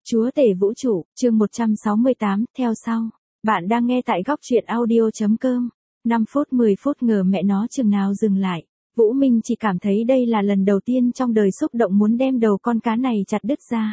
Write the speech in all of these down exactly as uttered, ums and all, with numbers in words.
Chúa tể vũ trụ, chương một trăm sáu mươi tám, theo sau. Bạn đang nghe tại góc truyện audio.com. năm phút mười phút ngờ mẹ nó chừng nào dừng lại. Vũ Minh chỉ cảm thấy đây là lần đầu tiên trong đời xúc động muốn đem đầu con cá này chặt đứt ra.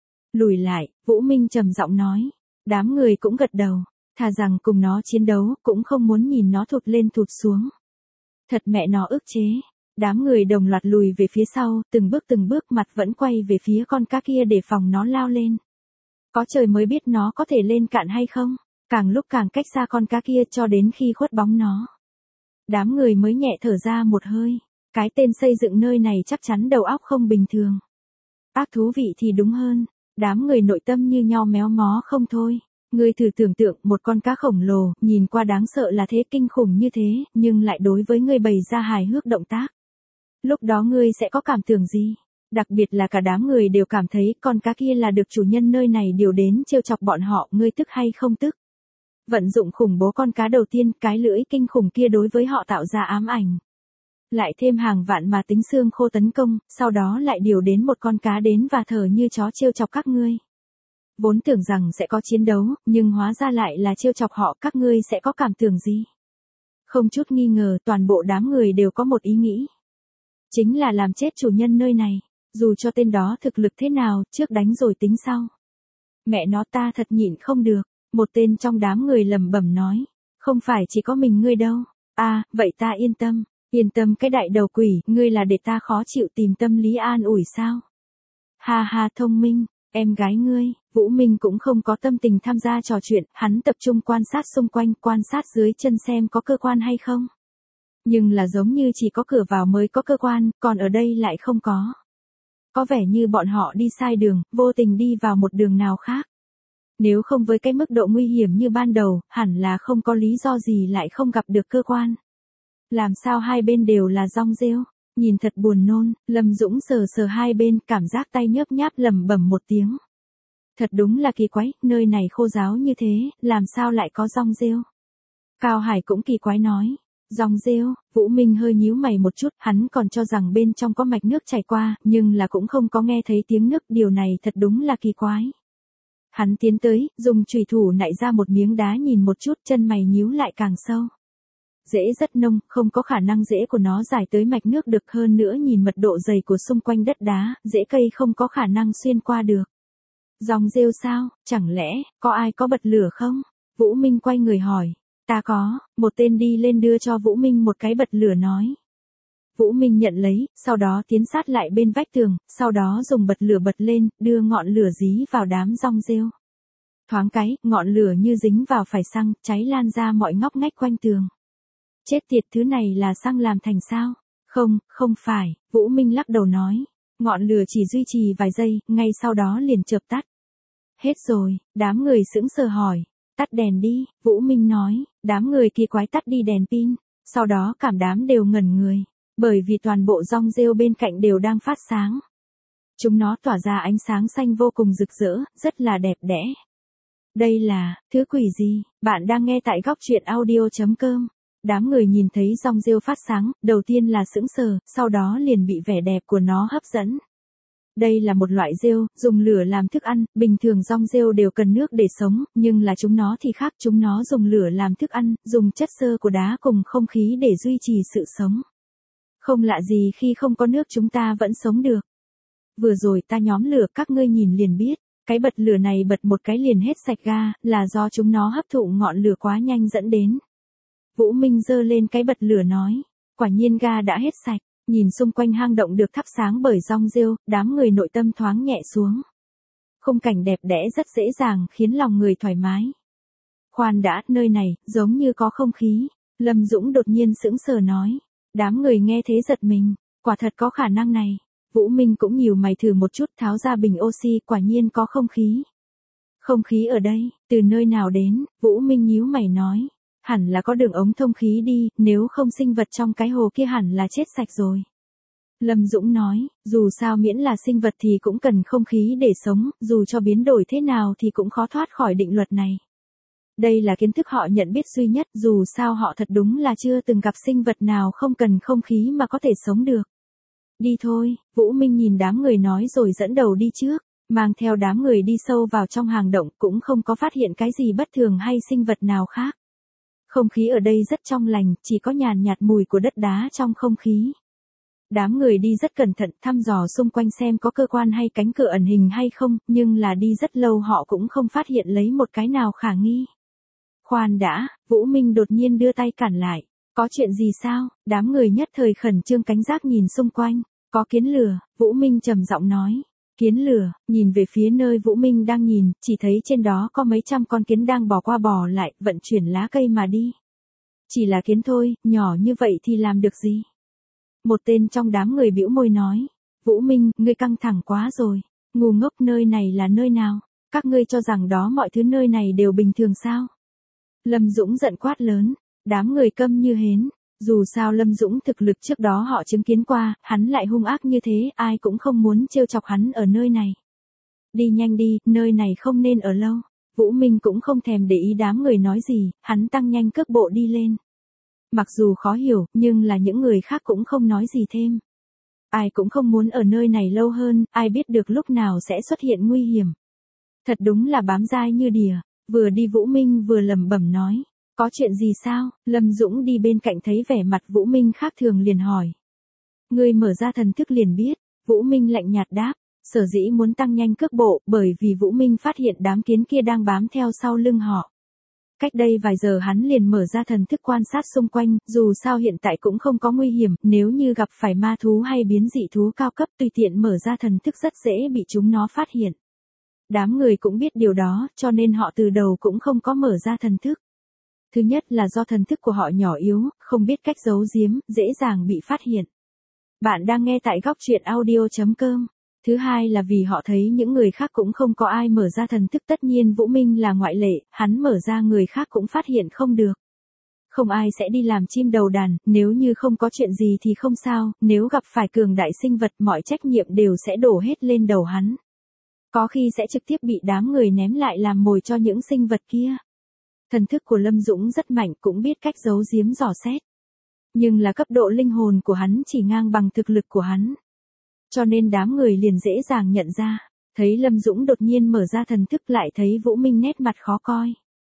Lùi lại, Vũ Minh trầm giọng nói. Đám người cũng gật đầu, thà rằng cùng nó chiến đấu, cũng không muốn nhìn nó thụt lên thụt xuống. Thật mẹ nó ức chế. Đám người đồng loạt lùi về phía sau, từng bước từng bước mặt vẫn quay về phía con cá kia để phòng nó lao lên. Có trời mới biết nó có thể lên cạn hay không, càng lúc càng cách xa con cá kia cho đến khi khuất bóng nó. Đám người mới nhẹ thở ra một hơi, cái tên xây dựng nơi này chắc chắn đầu óc không bình thường. Ác thú vị thì đúng hơn, đám người nội tâm như nho méo mó không thôi. Ngươi thử tưởng tượng một con cá khổng lồ, nhìn qua đáng sợ là thế, kinh khủng như thế, nhưng lại đối với ngươi bày ra hài hước động tác. Lúc đó ngươi sẽ có cảm tưởng gì? Đặc biệt là cả đám người đều cảm thấy con cá kia là được chủ nhân nơi này điều đến trêu chọc bọn họ, ngươi tức hay không tức? Vận dụng khủng bố con cá đầu tiên, cái lưỡi kinh khủng kia đối với họ tạo ra ám ảnh. Lại thêm hàng vạn mà tính xương khô tấn công, sau đó lại điều đến một con cá đến và thở như chó trêu chọc các ngươi. Vốn tưởng rằng sẽ có chiến đấu, nhưng hóa ra lại là trêu chọc họ, các ngươi sẽ có cảm tưởng gì? Không chút nghi ngờ toàn bộ đám người đều có một ý nghĩ. Chính là làm chết chủ nhân nơi này, dù cho tên đó thực lực thế nào, trước đánh rồi tính sau. Mẹ nó ta thật nhịn không được, một tên trong đám người lẩm bẩm nói, không phải chỉ có mình ngươi đâu. À, vậy ta yên tâm, yên tâm cái đại đầu quỷ, ngươi là để ta khó chịu tìm tâm lý an ủi sao? Ha ha, thông minh, em gái ngươi. Vũ Minh cũng không có tâm tình tham gia trò chuyện, hắn tập trung quan sát xung quanh, quan sát dưới chân xem có cơ quan hay không. Nhưng là giống như chỉ có cửa vào mới có cơ quan, còn ở đây lại không có. Có vẻ như bọn họ đi sai đường, vô tình đi vào một đường nào khác. Nếu không với cái mức độ nguy hiểm như ban đầu, hẳn là không có lý do gì lại không gặp được cơ quan. Làm sao hai bên đều là rong rêu, nhìn thật buồn nôn. Lâm Dũng sờ sờ hai bên, cảm giác tay nhớp nháp lẩm bẩm một tiếng. Thật đúng là kỳ quái, nơi này khô ráo như thế, làm sao lại có rong rêu. Cao Hải cũng kỳ quái nói. Rong rêu. Vũ Minh hơi nhíu mày một chút, hắn còn cho rằng bên trong có mạch nước chảy qua, nhưng là cũng không có nghe thấy tiếng nước, điều này thật đúng là kỳ quái. Hắn tiến tới, dùng chùy thủ nạy ra một miếng đá nhìn một chút, chân mày nhíu lại càng sâu. Rễ rất nông, không có khả năng rễ của nó dài tới mạch nước được, hơn nữa nhìn mật độ dày của xung quanh đất đá, rễ cây không có khả năng xuyên qua được. Rong rêu sao, chẳng lẽ, có ai có bật lửa không? Vũ Minh quay người hỏi. Ta có, một tên đi lên đưa cho Vũ Minh một cái bật lửa nói. Vũ Minh nhận lấy, sau đó tiến sát lại bên vách tường, sau đó dùng bật lửa bật lên, đưa ngọn lửa dí vào đám rong rêu. Thoáng cái, ngọn lửa như dính vào phải xăng, cháy lan ra mọi ngóc ngách quanh tường. Chết tiệt, thứ này là xăng làm thành sao? Không, không phải, Vũ Minh lắc đầu nói. Ngọn lửa chỉ duy trì vài giây, ngay sau đó liền chợp tắt. Hết rồi, đám người sững sờ hỏi. Tắt đèn đi, Vũ Minh nói, đám người kỳ quái tắt đi đèn pin, sau đó cảm đám đều ngẩn người, bởi vì toàn bộ rong rêu bên cạnh đều đang phát sáng. Chúng nó tỏa ra ánh sáng xanh vô cùng rực rỡ, rất là đẹp đẽ. Đây là, thứ quỷ gì? Bạn đang nghe tại góc truyện audio.com. Đám người nhìn thấy rong rêu phát sáng, đầu tiên là sững sờ, sau đó liền bị vẻ đẹp của nó hấp dẫn. Đây là một loại rêu, dùng lửa làm thức ăn, bình thường rong rêu đều cần nước để sống, nhưng là chúng nó thì khác, chúng nó dùng lửa làm thức ăn, dùng chất xơ của đá cùng không khí để duy trì sự sống. Không lạ gì khi không có nước chúng ta vẫn sống được. Vừa rồi ta nhóm lửa, các ngươi nhìn liền biết, cái bật lửa này bật một cái liền hết sạch ga, là do chúng nó hấp thụ ngọn lửa quá nhanh dẫn đến. Vũ Minh giơ lên cái bật lửa nói, quả nhiên ga đã hết sạch. Nhìn xung quanh hang động được thắp sáng bởi rong rêu, đám người nội tâm thoáng nhẹ xuống. Khung cảnh đẹp đẽ rất dễ dàng khiến lòng người thoải mái. Khoan đã, nơi này, giống như có không khí. Lâm Dũng đột nhiên sững sờ nói. Đám người nghe thế giật mình, quả thật có khả năng này. Vũ Minh cũng nhíu mày thử một chút, tháo ra bình oxy, quả nhiên có không khí. Không khí ở đây, từ nơi nào đến? Vũ Minh nhíu mày nói. Hẳn là có đường ống thông khí đi, nếu không sinh vật trong cái hồ kia hẳn là chết sạch rồi. Lâm Dũng nói, dù sao miễn là sinh vật thì cũng cần không khí để sống, dù cho biến đổi thế nào thì cũng khó thoát khỏi định luật này. Đây là kiến thức họ nhận biết duy nhất, dù sao họ thật đúng là chưa từng gặp sinh vật nào không cần không khí mà có thể sống được. Đi thôi, Vũ Minh nhìn đám người nói rồi dẫn đầu đi trước. Mang theo đám người đi sâu vào trong hang động cũng không có phát hiện cái gì bất thường hay sinh vật nào khác. Không khí ở đây rất trong lành, chỉ có nhàn nhạt mùi của đất đá trong không khí. Đám người đi rất cẩn thận thăm dò xung quanh xem có cơ quan hay cánh cửa ẩn hình hay không, nhưng là đi rất lâu họ cũng không phát hiện lấy một cái nào khả nghi. Khoan đã, Vũ Minh đột nhiên đưa tay cản lại. Có chuyện gì sao? Đám người nhất thời khẩn trương cảnh giác nhìn xung quanh. Có kiến lừa, Vũ Minh trầm giọng nói. Kiến lừa, nhìn về phía nơi Vũ Minh đang nhìn, chỉ thấy trên đó có mấy trăm con kiến đang bò qua bò lại, vận chuyển lá cây mà đi. Chỉ là kiến thôi, nhỏ như vậy thì làm được gì? Một tên trong đám người bĩu môi nói. Vũ Minh, ngươi căng thẳng quá rồi. Ngu ngốc, nơi này là nơi nào? Các ngươi cho rằng đó mọi thứ nơi này đều bình thường sao? Lâm Dũng giận quát lớn. Đám người câm như hến. Dù sao Lâm Dũng thực lực trước đó họ chứng kiến qua, hắn lại hung ác như thế, ai cũng không muốn trêu chọc hắn ở nơi này. Đi nhanh đi, nơi này không nên ở lâu. Vũ Minh cũng không thèm để ý đám người nói gì, hắn tăng nhanh cước bộ đi lên. Mặc dù khó hiểu, nhưng là những người khác cũng không nói gì thêm. Ai cũng không muốn ở nơi này lâu hơn, ai biết được lúc nào sẽ xuất hiện nguy hiểm. Thật đúng là bám dai như đỉa, vừa đi Vũ Minh vừa lẩm bẩm nói. Có chuyện gì sao? Lâm Dũng đi bên cạnh thấy vẻ mặt Vũ Minh khác thường liền hỏi. Ngươi mở ra thần thức liền biết, Vũ Minh lạnh nhạt đáp, sở dĩ muốn tăng nhanh cước bộ bởi vì Vũ Minh phát hiện đám kiến kia đang bám theo sau lưng họ. Cách đây vài giờ hắn liền mở ra thần thức quan sát xung quanh, dù sao hiện tại cũng không có nguy hiểm, nếu như gặp phải ma thú hay biến dị thú cao cấp tùy tiện mở ra thần thức rất dễ bị chúng nó phát hiện. Đám người cũng biết điều đó, cho nên họ từ đầu cũng không có mở ra thần thức. Thứ nhất là do thần thức của họ nhỏ yếu, không biết cách giấu giếm, dễ dàng bị phát hiện. Bạn đang nghe tại góc truyện audio chấm com. Thứ hai là vì họ thấy những người khác cũng không có ai mở ra thần thức, tất nhiên Vũ Minh là ngoại lệ, hắn mở ra người khác cũng phát hiện không được. Không ai sẽ đi làm chim đầu đàn, nếu như không có chuyện gì thì không sao, nếu gặp phải cường đại sinh vật mọi trách nhiệm đều sẽ đổ hết lên đầu hắn. Có khi sẽ trực tiếp bị đám người ném lại làm mồi cho những sinh vật kia. Thần thức của Lâm Dũng rất mạnh cũng biết cách giấu giếm dò xét. Nhưng là cấp độ linh hồn của hắn chỉ ngang bằng thực lực của hắn. Cho nên đám người liền dễ dàng nhận ra. Thấy Lâm Dũng đột nhiên mở ra thần thức lại thấy Vũ Minh nét mặt khó coi.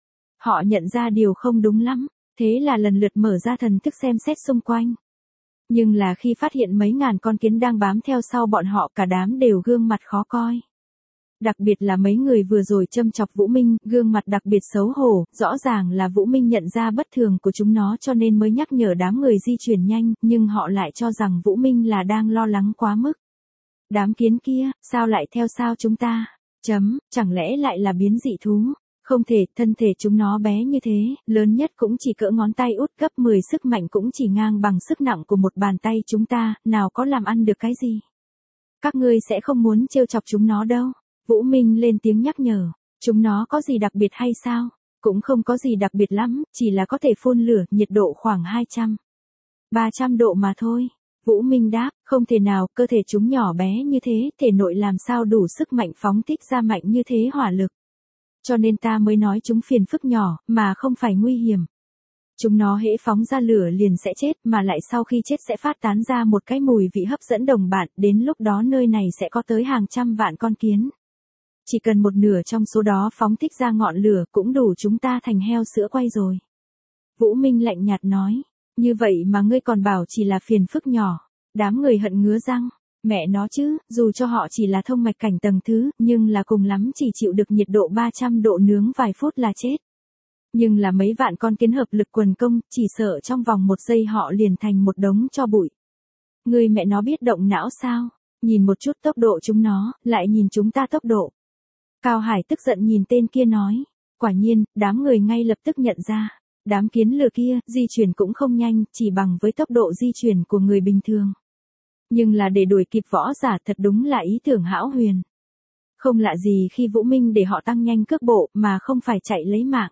Họ nhận ra điều không đúng lắm. Thế là lần lượt mở ra thần thức xem xét xung quanh. Nhưng là khi phát hiện mấy ngàn con kiến đang bám theo sau bọn họ cả đám đều gương mặt khó coi. Đặc biệt là mấy người vừa rồi châm chọc Vũ Minh, gương mặt đặc biệt xấu hổ, rõ ràng là Vũ Minh nhận ra bất thường của chúng nó cho nên mới nhắc nhở đám người di chuyển nhanh, nhưng họ lại cho rằng Vũ Minh là đang lo lắng quá mức. Đám kiến kia, sao lại theo sau chúng ta? Chấm, chẳng lẽ lại là biến dị thú? Không thể, thân thể chúng nó bé như thế, lớn nhất cũng chỉ cỡ ngón tay út, gấp mười sức mạnh cũng chỉ ngang bằng sức nặng của một bàn tay chúng ta, nào có làm ăn được cái gì? Các ngươi sẽ không muốn trêu chọc chúng nó đâu. Vũ Minh lên tiếng nhắc nhở, chúng nó có gì đặc biệt hay sao? Cũng không có gì đặc biệt lắm, chỉ là có thể phun lửa, nhiệt độ khoảng hai trăm, ba trăm độ mà thôi. Vũ Minh đáp, không thể nào, cơ thể chúng nhỏ bé như thế, thể nội làm sao đủ sức mạnh phóng thích ra mạnh như thế hỏa lực. Cho nên ta mới nói chúng phiền phức nhỏ, mà không phải nguy hiểm. Chúng nó hễ phóng ra lửa liền sẽ chết, mà lại sau khi chết sẽ phát tán ra một cái mùi vị hấp dẫn đồng bạn, đến lúc đó nơi này sẽ có tới hàng trăm vạn con kiến. Chỉ cần một nửa trong số đó phóng thích ra ngọn lửa cũng đủ chúng ta thành heo sữa quay rồi. Vũ Minh lạnh nhạt nói, như vậy mà ngươi còn bảo chỉ là phiền phức nhỏ. Đám người hận ngứa răng, mẹ nó chứ, dù cho họ chỉ là thông mạch cảnh tầng thứ, nhưng là cùng lắm chỉ chịu được nhiệt độ ba trăm độ nướng vài phút là chết. Nhưng là mấy vạn con kiến hợp lực quần công, chỉ sợ trong vòng một giây họ liền thành một đống tro bụi. Ngươi mẹ nó biết động não sao? Nhìn một chút tốc độ chúng nó, lại nhìn chúng ta tốc độ. Cao Hải tức giận nhìn tên kia nói, quả nhiên, đám người ngay lập tức nhận ra, đám kiến lừa kia, di chuyển cũng không nhanh, chỉ bằng với tốc độ di chuyển của người bình thường. Nhưng là để đuổi kịp võ giả thật đúng là ý tưởng hão huyền. Không lạ gì khi Vũ Minh để họ tăng nhanh cước bộ mà không phải chạy lấy mạng.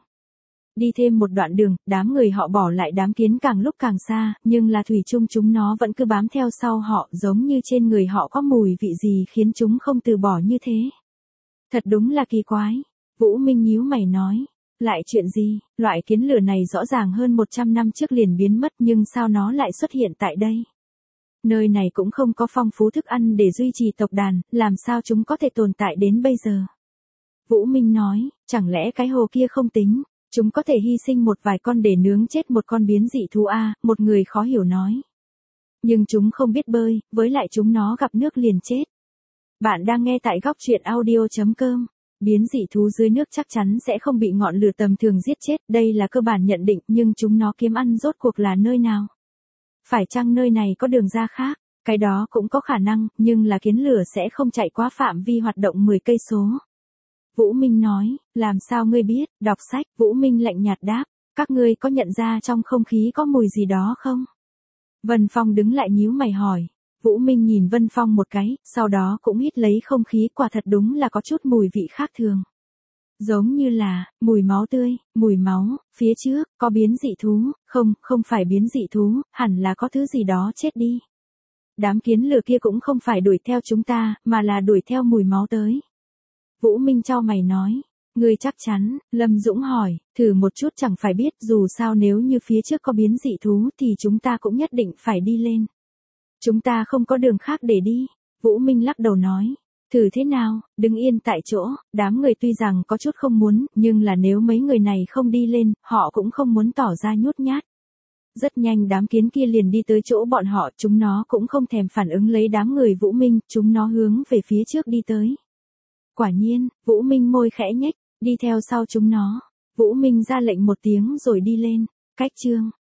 Đi thêm một đoạn đường, đám người họ bỏ lại đám kiến càng lúc càng xa, nhưng là thủy chung chúng nó vẫn cứ bám theo sau họ giống như trên người họ có mùi vị gì khiến chúng không từ bỏ như thế. Thật đúng là kỳ quái. Vũ Minh nhíu mày nói. Lại chuyện gì? Loại kiến lửa này rõ ràng hơn một trăm năm trước liền biến mất nhưng sao nó lại xuất hiện tại đây? Nơi này cũng không có phong phú thức ăn để duy trì tộc đàn, làm sao chúng có thể tồn tại đến bây giờ. Vũ Minh nói, chẳng lẽ cái hồ kia không tính, chúng có thể hy sinh một vài con để nướng chết một con biến dị thú a, một người khó hiểu nói. Nhưng chúng không biết bơi, với lại chúng nó gặp nước liền chết. Bạn đang nghe tại góc truyện audio chấm com. Biến dị thú dưới nước chắc chắn sẽ không bị ngọn lửa tầm thường giết chết, đây là cơ bản nhận định, nhưng chúng nó kiếm ăn rốt cuộc là nơi nào? Phải chăng nơi này có đường ra khác? Cái đó cũng có khả năng, nhưng là kiến lửa sẽ không chạy quá phạm vi hoạt động mười cây số. Vũ Minh nói, làm sao ngươi biết, đọc sách, Vũ Minh lạnh nhạt đáp, các ngươi có nhận ra trong không khí có mùi gì đó không? Vân Phong đứng lại nhíu mày hỏi. Vũ Minh nhìn Vân Phong một cái, sau đó cũng hít lấy không khí, quả thật đúng là có chút mùi vị khác thường. Giống như là, mùi máu tươi, mùi máu, phía trước, có biến dị thú, không, không phải biến dị thú, hẳn là có thứ gì đó chết đi. Đám kiến lửa kia cũng không phải đuổi theo chúng ta, mà là đuổi theo mùi máu tới. Vũ Minh chau mày nói, ngươi chắc chắn, Lâm Dũng hỏi, thử một chút chẳng phải biết, dù sao nếu như phía trước có biến dị thú thì chúng ta cũng nhất định phải đi lên. Chúng ta không có đường khác để đi. Vũ Minh lắc đầu nói. Thử thế nào, đứng yên tại chỗ, đám người tuy rằng có chút không muốn, nhưng là nếu mấy người này không đi lên, họ cũng không muốn tỏ ra nhút nhát. Rất nhanh đám kiến kia liền đi tới chỗ bọn họ, chúng nó cũng không thèm phản ứng lấy đám người Vũ Minh, chúng nó hướng về phía trước đi tới. Quả nhiên, Vũ Minh môi khẽ nhếch, đi theo sau chúng nó. Vũ Minh ra lệnh một tiếng rồi đi lên. Cách chương